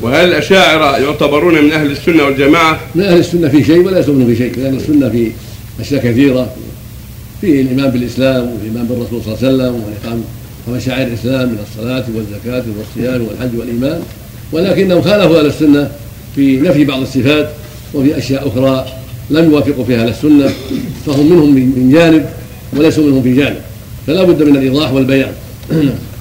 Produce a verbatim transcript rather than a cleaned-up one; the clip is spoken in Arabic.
وهل الأشاعرة يعتبرون من أهل السنة والجماعة؟ من أهل السنة في شيء ولا يسمون في شيء، لأن السنة في أشياء كثيرة، في الإيمان بالإسلام والإيمان بالرسول صلى الله عليه وسلم وإقام ومشاعر الإسلام من الصلاة والزكاة والصيام والحج والإيمان، ولكنهم خالفوا أهل السنة في نفي بعض الصفات وفي أشياء أخرى لم يوافقوا فيها أهل السنة، فهم منهم من جانب وليسوا منهم في جانب، فلا بد من الإيضاح والبيان.